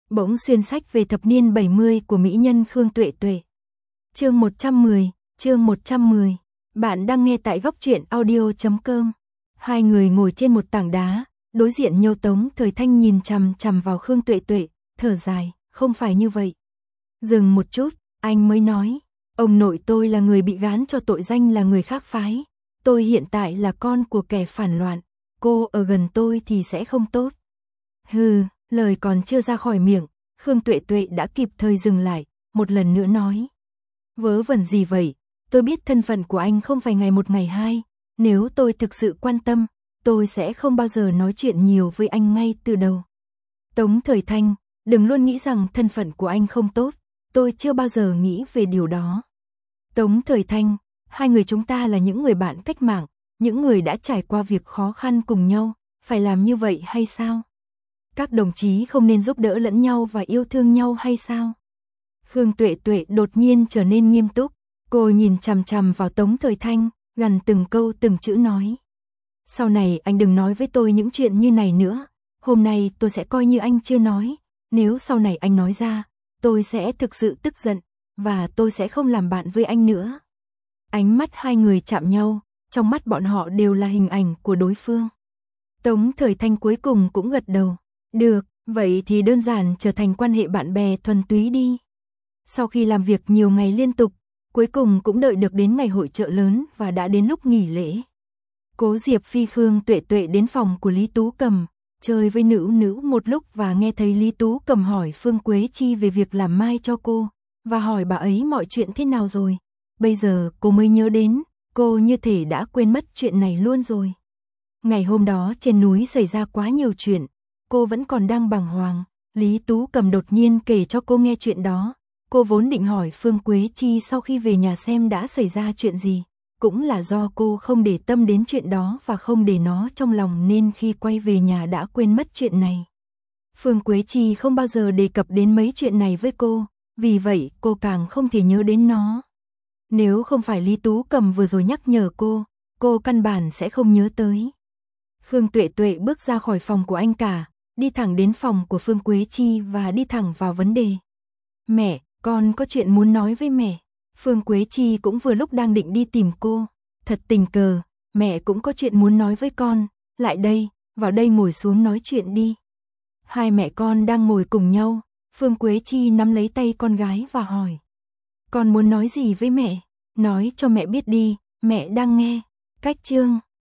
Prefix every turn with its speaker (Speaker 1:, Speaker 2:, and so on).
Speaker 1: Bỗng xuyên sách về thập niên 70 của mỹ nhân Khương Tuệ Tuệ. Chương 110. Bạn đang nghe tại góc truyện audio.com. Hai người ngồi trên một tảng đá, đối diện nhau. Tống Thời Thanh nhìn chằm chằm vào Khương Tuệ Tuệ, thở dài, không phải như vậy. Dừng một chút, anh mới nói, ông nội tôi là người bị gán cho tội danh là người khác phái. Tôi hiện tại là con của kẻ phản loạn, cô ở gần tôi thì sẽ không tốt. Hừ, lời còn chưa ra khỏi miệng, Khương Tuệ Tuệ đã kịp thời dừng lại, một lần nữa nói. Vớ vẩn gì vậy, tôi biết thân phận của anh không phải ngày một ngày hai, nếu tôi thực sự quan tâm, tôi sẽ không bao giờ nói chuyện nhiều với anh ngay từ đầu. Tống Thời Thanh, đừng luôn nghĩ rằng thân phận của anh không tốt, tôi chưa bao giờ nghĩ về điều đó. Tống Thời Thanh, hai người chúng ta là những người bạn cách mạng, những người đã trải qua việc khó khăn cùng nhau, phải làm như vậy hay sao? Các đồng chí không nên giúp đỡ lẫn nhau và yêu thương nhau hay sao? Khương Tuệ Tuệ đột nhiên trở nên nghiêm túc, cô nhìn chằm chằm vào Tống Thời Thanh, gằn từng câu từng chữ nói. Sau này anh đừng nói với tôi những chuyện như này nữa, hôm nay tôi sẽ coi như anh chưa nói, nếu sau này anh nói ra, tôi sẽ thực sự tức giận, và tôi sẽ không làm bạn với anh nữa. Ánh mắt hai người chạm nhau, trong mắt bọn họ đều là hình ảnh của đối phương. Tống Thời Thanh cuối cùng cũng gật đầu. Được, vậy thì đơn giản trở thành quan hệ bạn bè thuần túy đi. Sau khi làm việc nhiều ngày liên tục, cuối cùng cũng đợi được đến ngày hội chợ lớn và đã đến lúc nghỉ lễ. Cố Diệp Phi Khương Tuệ Tuệ đến phòng của Lý Tú Cầm, chơi với nữ một lúc và nghe thấy Lý Tú Cầm hỏi Phương Quế Chi về việc làm mai cho cô, và hỏi bà ấy mọi chuyện thế nào rồi. Bây giờ cô mới nhớ đến, cô như thể đã quên mất chuyện này luôn rồi. Ngày hôm đó trên núi xảy ra quá nhiều chuyện, cô vẫn còn đang bàng hoàng. Lý Tú Cầm đột nhiên kể cho cô nghe chuyện đó. Cô vốn định hỏi Phương Quế Chi sau khi về nhà xem đã xảy ra chuyện gì. Cũng là do cô không để tâm đến chuyện đó và không để nó trong lòng nên khi quay về nhà đã quên mất chuyện này. Phương Quế Chi không bao giờ đề cập đến mấy chuyện này với cô, vì vậy cô càng không thể nhớ đến nó. Nếu không phải Lý Tú Cầm vừa rồi nhắc nhở cô căn bản sẽ không nhớ tới. Khương Tuệ Tuệ bước ra khỏi phòng của anh cả, đi thẳng đến phòng của Phương Quế Chi và đi thẳng vào vấn đề. Mẹ, con có chuyện muốn nói với mẹ. Phương Quế Chi cũng vừa lúc đang định đi tìm cô. Thật tình cờ, mẹ cũng có chuyện muốn nói với con. Lại đây, vào đây ngồi xuống nói chuyện đi. Hai mẹ con đang ngồi cùng nhau. Phương Quế Chi nắm lấy tay con gái và hỏi. Con muốn nói gì với mẹ? Nói cho mẹ biết đi, mẹ đang nghe. Cách chương